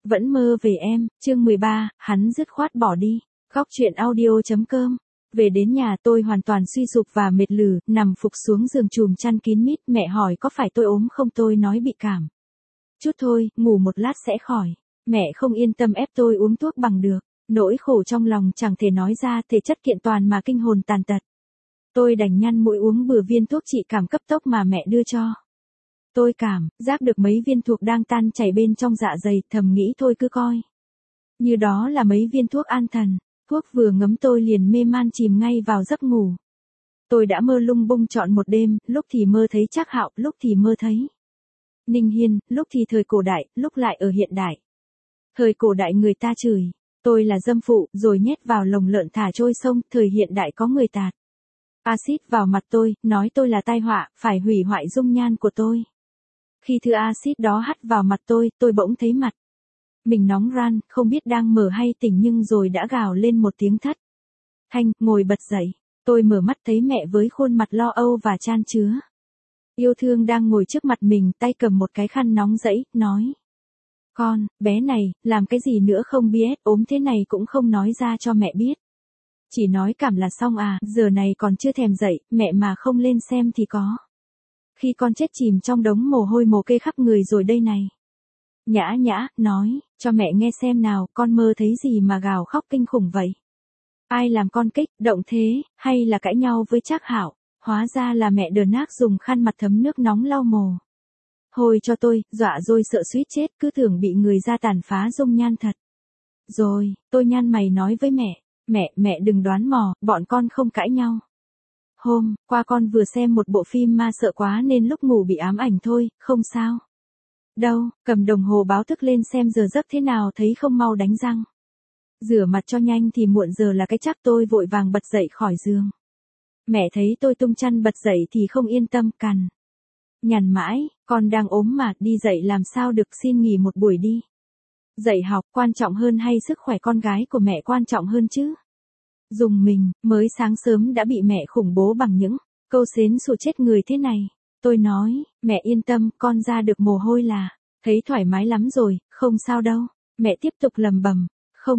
Vẫn mơ về em, chương 13, hắn dứt khoát bỏ đi. Góc truyện audio.com. Về đến nhà tôi hoàn toàn suy sụp và mệt lử, nằm phục xuống giường chùm chăn kín mít. Mẹ hỏi có phải tôi ốm không, tôi nói bị cảm. Chút thôi, ngủ một lát sẽ khỏi. Mẹ không yên tâm ép tôi uống thuốc bằng được. Nỗi khổ trong lòng chẳng thể nói ra, thể chất kiện toàn mà kinh hồn tàn tật. Tôi đành nhăn mũi uống bừa viên thuốc trị cảm cấp tốc mà mẹ đưa cho. Tôi cảm giác được mấy viên thuốc đang tan chảy bên trong dạ dày, thầm nghĩ thôi cứ coi như đó là mấy viên thuốc an thần. Thuốc vừa ngấm tôi liền mê man chìm ngay vào giấc ngủ. Tôi đã mơ lung bung trọn một đêm, lúc thì mơ thấy Trác Hạo, lúc thì mơ thấy Ninh Hiên, lúc thì thời cổ đại, lúc lại ở hiện đại. Thời cổ đại người ta chửi tôi là dâm phụ, rồi nhét vào lồng lợn thả trôi sông. Thời hiện đại có người tạt axit vào mặt tôi, nói tôi là tai họa, phải hủy hoại dung nhan của tôi. Khi thứ axit đó hắt vào mặt tôi bỗng thấy mặt mình nóng ran, không biết đang mở hay tỉnh nhưng rồi đã gào lên một tiếng thất thanh, ngồi bật dậy. Tôi mở mắt thấy mẹ với khuôn mặt lo âu và chan chứa yêu thương đang ngồi trước mặt mình, tay cầm một cái khăn nóng rẫy, nói: Con, bé này, làm cái gì nữa không biết, ốm thế này cũng không nói ra cho mẹ biết. Chỉ nói cảm là xong à, giờ này còn chưa thèm dậy, mẹ mà không lên xem thì có khi con chết chìm trong đống mồ hôi mồ kê khắp người rồi đây này. Nhã Nhã, nói, cho mẹ nghe xem nào, con mơ thấy gì mà gào khóc kinh khủng vậy? Ai làm con kích động thế, hay là cãi nhau với Trác Hạo? Hóa ra là mẹ đờ nác dùng khăn mặt thấm nước nóng lau mồ hôi cho tôi, dọa rồi sợ suýt chết, cứ tưởng bị người ra tàn phá dung nhan thật. Rồi, tôi nhăn mày nói với mẹ đừng đoán mò, bọn con không cãi nhau. Hôm qua con vừa xem một bộ phim ma sợ quá nên lúc ngủ bị ám ảnh thôi, không sao đâu. Cầm đồng hồ báo thức lên xem giờ giấc thế nào, thấy không mau đánh răng rửa mặt cho nhanh thì muộn giờ là cái chắc. Tôi vội vàng bật dậy khỏi giường. Mẹ thấy tôi tung chăn bật dậy thì không yên tâm, cằn nhằn mãi: Con đang ốm mà, đi dậy làm sao được, xin nghỉ một buổi đi. Dạy học quan trọng hơn hay sức khỏe con gái của mẹ quan trọng hơn chứ? Dùng mình, mới sáng sớm đã bị mẹ khủng bố bằng những câu xến xù chết người thế này. Tôi nói, mẹ yên tâm, con ra được mồ hôi là thấy thoải mái lắm rồi, không sao đâu. Mẹ tiếp tục lầm bầm,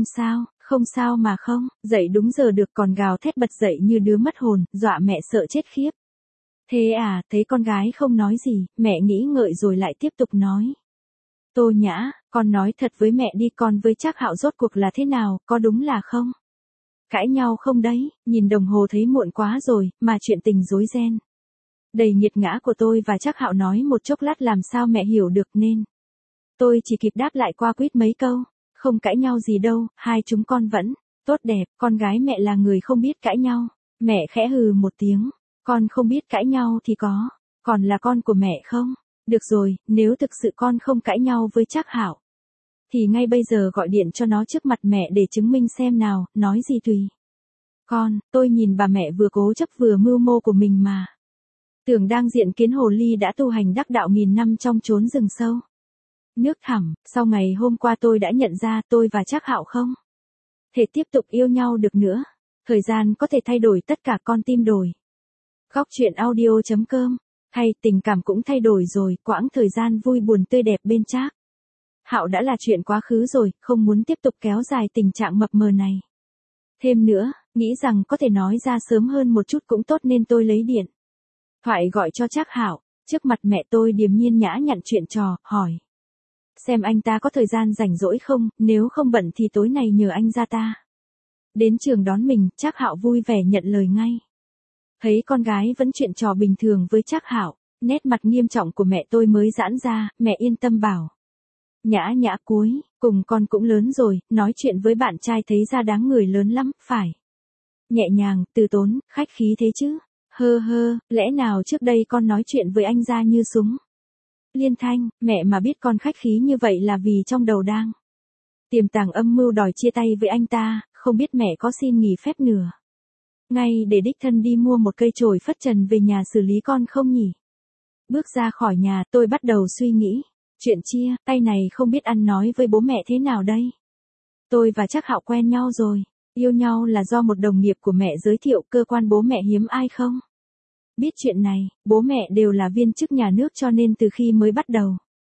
không sao mà không, dậy đúng giờ được, còn gào thét bật dậy như đứa mất hồn, dọa mẹ sợ chết khiếp. Thế à, thấy con gái không nói gì, mẹ nghĩ ngợi rồi lại tiếp tục nói. Tô Nhã, con nói thật với mẹ đi, con với Trác Hạo rốt cuộc là thế nào, có đúng là không? Cãi nhau không đấy? Nhìn đồng hồ thấy muộn quá rồi, mà chuyện tình rối ren đầy nghiệt ngã của tôi và Trác Hạo nói một chốc lát làm sao mẹ hiểu được, nên tôi chỉ kịp đáp lại qua quýt mấy câu. Không cãi nhau gì đâu, hai chúng con vẫn tốt đẹp, con gái mẹ là người không biết cãi nhau. Mẹ khẽ hừ một tiếng, con không biết cãi nhau thì còn là con của mẹ không? Được rồi, nếu thực sự con không cãi nhau với Trác Hạo thì ngay bây giờ gọi điện cho nó trước mặt mẹ để chứng minh xem nào, nói gì tùy con. Tôi nhìn bà mẹ vừa cố chấp vừa mưu mô của mình mà tưởng đang diện kiến hồ ly đã tu hành đắc đạo nghìn năm trong chốn rừng sâu nước thẳm. Sau ngày hôm qua tôi đã nhận ra tôi và Trác Hạo không thể tiếp tục yêu nhau được nữa. Thời gian có thể thay đổi tất cả, con tim đổi. Góc truyện audio.com. Hay tình cảm cũng thay đổi rồi, quãng thời gian vui buồn tươi đẹp bên Trác Hạo đã là chuyện quá khứ rồi, không muốn tiếp tục kéo dài tình trạng mập mờ này thêm nữa, nghĩ rằng có thể nói ra sớm hơn một chút cũng tốt nên tôi lấy điện thoại gọi cho Trác Hạo. Trước mặt mẹ tôi điềm nhiên nhã nhặn chuyện trò, hỏi xem anh ta có thời gian rảnh rỗi không, nếu không bận thì tối này nhờ anh ra ta đến trường đón mình. Trác Hạo vui vẻ nhận lời ngay. Thấy con gái vẫn chuyện trò bình thường với Trác Hạo, nét mặt nghiêm trọng của mẹ tôi mới giãn ra. Mẹ yên tâm bảo: Nhã Nhã cuối cùng con cũng lớn rồi, nói chuyện với bạn trai thấy ra đáng người lớn lắm, phải nhẹ nhàng, từ tốn, khách khí thế chứ. Lẽ nào trước đây con nói chuyện với anh ra như súng liên thanh? Mẹ mà biết con khách khí như vậy là vì trong đầu đang tiềm tàng âm mưu đòi chia tay với anh ta. Không biết mẹ có xin nghỉ phép nửa ngay để đích thân đi mua một cây chổi phất trần về nhà xử lý con không nhỉ? Bước ra khỏi nhà, tôi bắt đầu suy nghĩ chuyện chia tay này không biết ăn nói với bố mẹ thế nào đây. Tôi và Trác Hạo quen nhau rồi, yêu nhau là do một đồng nghiệp của mẹ giới thiệu. Cơ quan bố mẹ hiếm ai không biết chuyện này, bố mẹ đều là viên chức nhà nước cho nên từ khi mới bắt đầu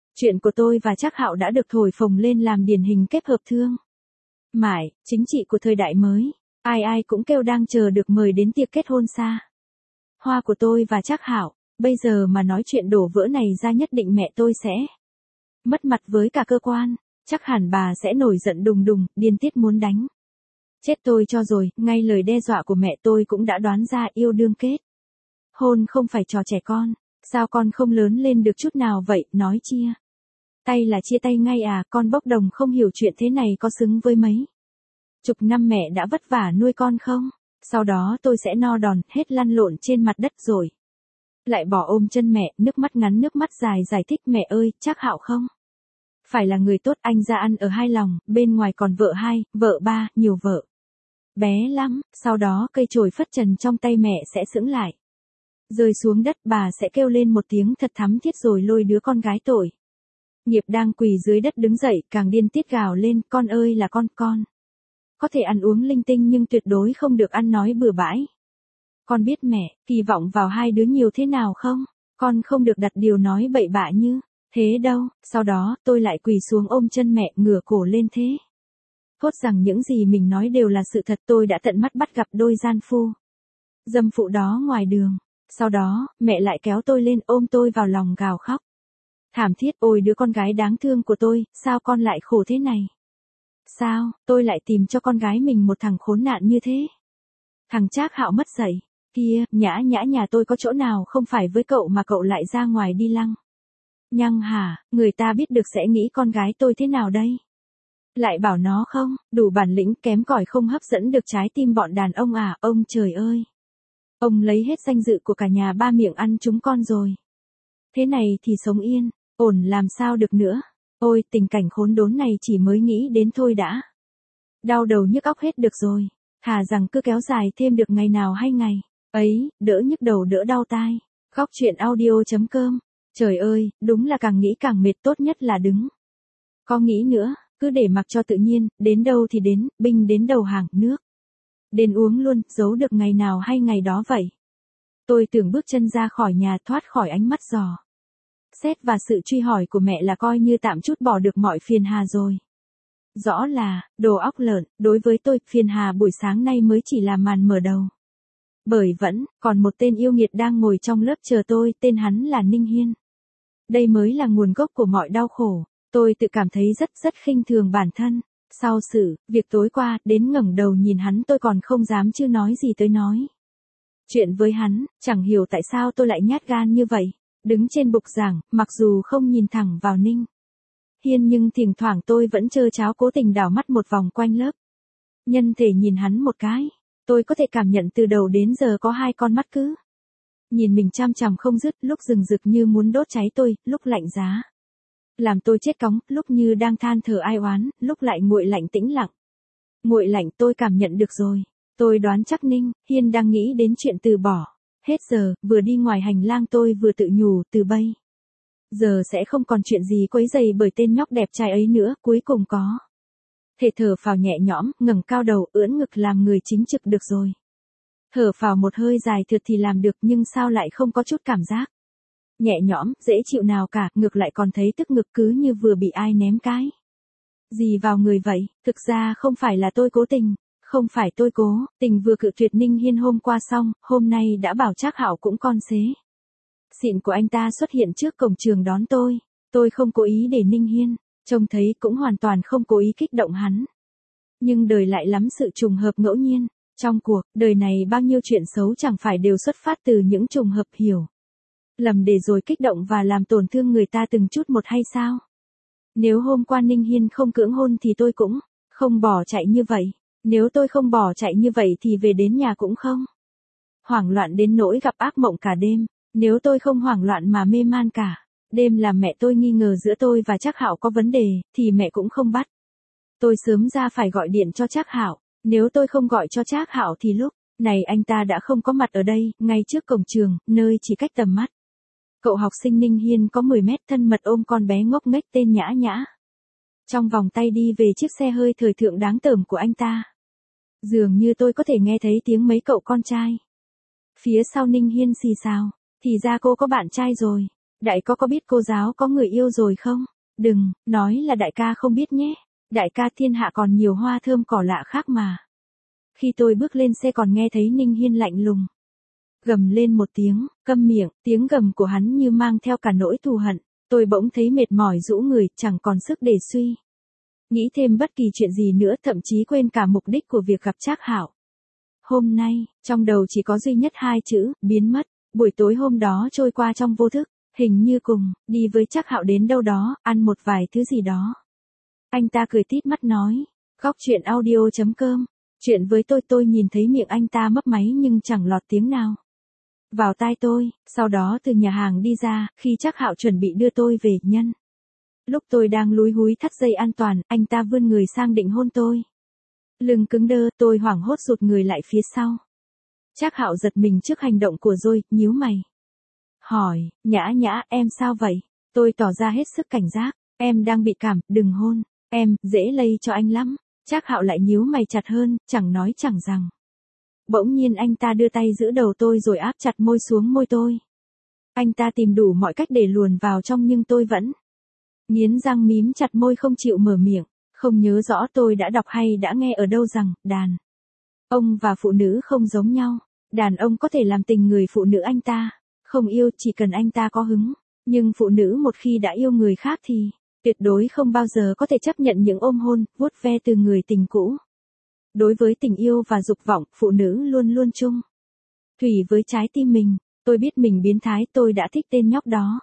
Chuyện của tôi và Trác Hạo đã được thổi phồng lên làm điển hình kết hợp thương mại, chính trị của thời đại mới. Ai ai cũng kêu đang chờ được mời đến tiệc kết hôn xa hoa của tôi và Trác Hạo. Bây giờ mà nói chuyện đổ vỡ này ra nhất định mẹ tôi sẽ mất mặt với cả cơ quan. Chắc hẳn bà sẽ nổi giận đùng đùng, điên tiết muốn đánh chết tôi cho rồi. Ngay lời đe dọa của mẹ tôi cũng đã đoán ra yêu đương kết hôn không phải trò trẻ con. Sao con không lớn lên được chút nào vậy, nói chia tay là chia tay ngay à, con bốc đồng không hiểu chuyện thế này có xứng với mấy chục năm mẹ đã vất vả nuôi con không? Sau đó tôi sẽ no đòn, hết lăn lộn trên mặt đất rồi lại bỏ ôm chân mẹ, nước mắt ngắn nước mắt dài giải thích mẹ ơi, Trác Hạo không phải là người tốt, anh ra ăn ở hai lòng, bên ngoài còn vợ hai, vợ ba, nhiều vợ bé lắm. Sau đó cây chổi phất trần trong tay mẹ sẽ sững lại, rơi xuống đất, bà sẽ kêu lên một tiếng thật thắm thiết rồi lôi đứa con gái tội nghiệp đang quỳ dưới đất đứng dậy, càng điên tiết gào lên, con ơi là con có thể ăn uống linh tinh nhưng tuyệt đối không được ăn nói bừa bãi. Con biết mẹ kỳ vọng vào hai đứa nhiều thế nào không? Con không được đặt điều nói bậy bạ như thế đâu. Sau đó tôi lại quỳ xuống ôm chân mẹ, ngửa cổ lên thế thốt rằng những gì mình nói đều là sự thật. Tôi đã tận mắt bắt gặp đôi gian phu dâm phụ đó ngoài đường. Sau đó mẹ lại kéo tôi lên, ôm tôi vào lòng gào khóc thảm thiết, ôi đứa con gái đáng thương của tôi, sao con lại khổ thế này? Sao tôi lại tìm cho con gái mình một thằng khốn nạn như thế? Thằng Trác Hạo mất dạy kia, nhã nhã nhà tôi có chỗ nào không phải với cậu mà cậu lại ra ngoài đi lăng nhăng hả? Người ta biết được sẽ nghĩ con gái tôi thế nào đây? Lại bảo nó không đủ bản lĩnh, kém cỏi không hấp dẫn được trái tim bọn đàn ông à? Ông trời ơi, ông lấy hết danh dự của cả nhà ba miệng ăn chúng con rồi. Thế này thì sống yên ổn làm sao được nữa. Ôi tình cảnh khốn đốn này chỉ mới nghĩ đến thôi đã đau đầu nhức óc hết được rồi. Thà rằng cứ kéo dài thêm được ngày nào hay ngày ấy, đỡ nhức đầu đỡ đau tai. Góc truyện audio.com. Trời ơi, đúng là càng nghĩ càng mệt, tốt nhất là đừng có nghĩ nữa, cứ để mặc cho tự nhiên, đến đâu thì đến, binh đến đầu hàng, nước đến uống luôn, giấu được ngày nào hay ngày đó vậy. Tôi tưởng bước chân ra khỏi nhà, thoát khỏi ánh mắt dò xét và sự truy hỏi của mẹ là coi như tạm chút bỏ được mọi phiền hà rồi. Rõ là, đồ óc lợn, đối với tôi, phiền hà buổi sáng nay mới chỉ là màn mở đầu. Bởi vẫn, còn một tên yêu nghiệt đang ngồi trong lớp chờ tôi, tên hắn là Ninh Hiên. Đây mới là nguồn gốc của mọi đau khổ. Tôi tự cảm thấy rất khinh thường bản thân. Sau sự, việc tối qua, đến ngẩng đầu nhìn hắn tôi còn không dám chứ nói gì tới nói chuyện với hắn, chẳng hiểu tại sao tôi lại nhát gan như vậy. Đứng trên bục giảng, mặc dù không nhìn thẳng vào Ninh Hiên nhưng thỉnh thoảng tôi vẫn trơ tráo cố tình đảo mắt một vòng quanh lớp. Nhân thể nhìn hắn một cái, tôi có thể cảm nhận từ đầu đến giờ có hai con mắt cứ nhìn mình chằm chằm không dứt, lúc rừng rực như muốn đốt cháy tôi, lúc lạnh giá làm tôi chết cóng, lúc như đang than thở ai oán, lúc lại nguội lạnh tĩnh lặng. Nguội lạnh tôi cảm nhận được rồi. Tôi đoán chắc Ninh Hiên đang nghĩ đến chuyện từ bỏ. Hết giờ, vừa đi ngoài hành lang tôi vừa tự nhủ, từ bây giờ sẽ không còn chuyện gì quấy rầy bởi tên nhóc đẹp trai ấy nữa. Cuối cùng có thể thở phào nhẹ nhõm, ngẩng cao đầu, ưỡn ngực làm người chính trực được rồi. Thở phào một hơi dài thượt thì làm được, nhưng sao lại không có chút cảm giác nhẹ nhõm, dễ chịu nào cả, ngược lại còn thấy tức ngực cứ như vừa bị ai ném cái gì vào người vậy. Thực ra không phải là tôi cố tình, không phải tôi cố tình vừa cự tuyệt Ninh Hiên hôm qua xong, hôm nay đã bảo Trác Hạo cũng con xế xịn của anh ta xuất hiện trước cổng trường đón tôi. Tôi không cố ý để Ninh Hiên trông thấy, cũng hoàn toàn không cố ý kích động hắn. Nhưng đời lại lắm sự trùng hợp ngẫu nhiên. Trong cuộc đời này bao nhiêu chuyện xấu chẳng phải đều xuất phát từ những trùng hợp hiểu lầm để rồi kích động và làm tổn thương người ta từng chút một hay sao? Nếu hôm qua Ninh Hiên không cưỡng hôn thì tôi cũng không bỏ chạy như vậy. Nếu tôi không bỏ chạy như vậy thì về đến nhà cũng không hoảng loạn đến nỗi gặp ác mộng cả đêm. Nếu tôi không hoảng loạn mà mê man cả đêm làm mẹ tôi nghi ngờ giữa tôi và Trác Hạo có vấn đề, thì mẹ cũng không bắt tôi sớm ra phải gọi điện cho Trác Hạo. Nếu tôi không gọi cho Trác Hạo thì lúc này anh ta đã không có mặt ở đây, ngay trước cổng trường, nơi chỉ cách tầm mắt cậu học sinh Ninh Hiên có 10 mét, thân mật ôm con bé ngốc nghếch tên Nhã Nhã trong vòng tay đi về chiếc xe hơi thời thượng đáng tởm của anh ta. Dường như tôi có thể nghe thấy tiếng mấy cậu con trai phía sau Ninh Hiên xì xào. Thì ra cô có bạn trai rồi. Đại có biết cô giáo có người yêu rồi không? Đừng, nói là đại ca không biết nhé. Đại ca thiên hạ còn nhiều hoa thơm cỏ lạ khác mà. Khi tôi bước lên xe còn nghe thấy Ninh Hiên lạnh lùng gầm lên một tiếng, câm miệng, tiếng gầm của hắn như mang theo cả nỗi thù hận. Tôi bỗng thấy mệt mỏi rũ người, chẳng còn sức để suy nghĩ thêm bất kỳ chuyện gì nữa, thậm chí quên cả mục đích của việc gặp Trác Hạo. Hôm nay, trong đầu chỉ có duy nhất hai chữ, biến mất. Buổi tối hôm đó trôi qua trong vô thức, hình như cùng, đi với Trác Hạo đến đâu đó, ăn một vài thứ gì đó. Anh ta cười tít mắt nói, góc chuyện audio.com, chuyện với tôi nhìn thấy miệng anh ta mấp máy nhưng chẳng lọt tiếng nào vào tai tôi, sau đó từ nhà hàng đi ra, khi Trác Hạo chuẩn bị đưa tôi về nhân. Lúc tôi đang lúi húi thắt dây an toàn, anh ta vươn người sang định hôn tôi. Lưng cứng đơ, tôi hoảng hốt rụt người lại phía sau. Trác Hạo giật mình trước hành động của tôi, nhíu mày. Hỏi, Nhã, em sao vậy? Tôi tỏ ra hết sức cảnh giác, em đang bị cảm, đừng hôn, em, dễ lây cho anh lắm. Trác Hạo lại nhíu mày chặt hơn, chẳng nói chẳng rằng. Bỗng nhiên anh ta đưa tay giữ đầu tôi rồi áp chặt môi xuống môi tôi. Anh ta tìm đủ mọi cách để luồn vào trong nhưng tôi vẫn nghiến răng mím chặt môi không chịu mở miệng. Không nhớ rõ tôi đã đọc hay đã nghe ở đâu rằng, đàn ông và phụ nữ không giống nhau. Đàn ông có thể làm tình người phụ nữ anh ta không yêu chỉ cần anh ta có hứng. Nhưng phụ nữ một khi đã yêu người khác thì tuyệt đối không bao giờ có thể chấp nhận những ôm hôn, vuốt ve từ người tình cũ. Đối với tình yêu và dục vọng, phụ nữ luôn luôn chung thủy với trái tim mình. Tôi biết mình biến thái, tôi đã thích tên nhóc đó.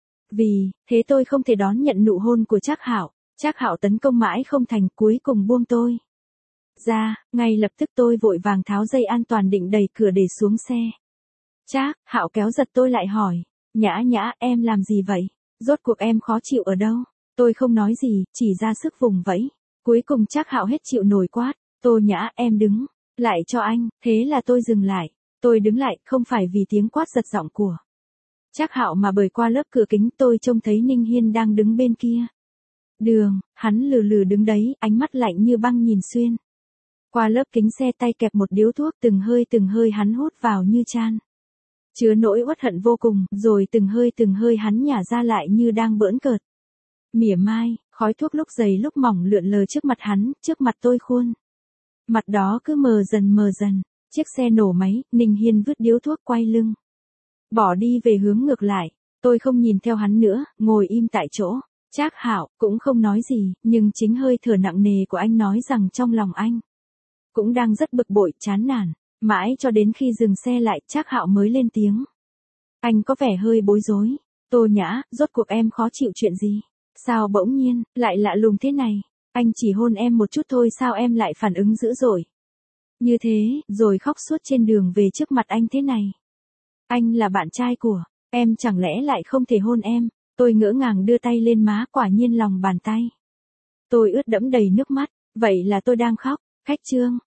Vì thế tôi không thể đón nhận nụ hôn của Trác Hạo. Trác Hạo tấn công mãi không thành, cuối cùng buông tôi ra, ngay lập tức tôi vội vàng tháo dây an toàn định đẩy cửa để xuống xe. Trác Hạo kéo giật tôi lại hỏi, Nhã, em làm gì vậy? Rốt cuộc em khó chịu ở đâu? Tôi không nói gì, chỉ ra sức vùng vẫy. Cuối cùng Trác Hạo hết chịu nổi quát, Tô Nhã, em đứng lại cho anh. Thế là tôi dừng lại. Tôi đứng lại, không phải vì tiếng quát giật giọng của Trác Hạo mà bởi qua lớp cửa kính tôi trông thấy Ninh Hiên đang đứng bên kia đường. Hắn lừ lừ đứng đấy, ánh mắt lạnh như băng nhìn xuyên qua lớp kính xe, tay kẹp một điếu thuốc, từng hơi hắn hút vào như chan chứa nỗi uất hận vô cùng, rồi từng hơi hắn nhả ra lại như đang bỡn cợt mỉa mai. Khói thuốc lúc dày lúc mỏng lượn lờ trước mặt hắn, trước mặt tôi khuôn mặt đó cứ mờ dần. Chiếc xe nổ máy, Ninh Hiên vứt điếu thuốc quay lưng bỏ đi về hướng ngược lại. Tôi không nhìn theo hắn nữa, ngồi im tại chỗ. Trác Hạo cũng không nói gì, nhưng chính hơi thở nặng nề của anh nói rằng trong lòng anh cũng đang rất bực bội, chán nản. Mãi cho đến khi dừng xe lại, Trác Hạo mới lên tiếng. Anh có vẻ hơi bối rối. Tô Nhã, rốt cuộc em khó chịu chuyện gì? Sao bỗng nhiên lại lạ lùng thế này? Anh chỉ hôn em một chút thôi, sao em lại phản ứng dữ dội như thế, rồi khóc suốt trên đường về trước mặt anh thế này? Anh là bạn trai của em, chẳng lẽ lại không thể hôn em? Tôi ngỡ ngàng đưa tay lên má, quả nhiên lòng bàn tay tôi ướt đẫm đầy nước mắt. Vậy là tôi đang khóc. Khách trương.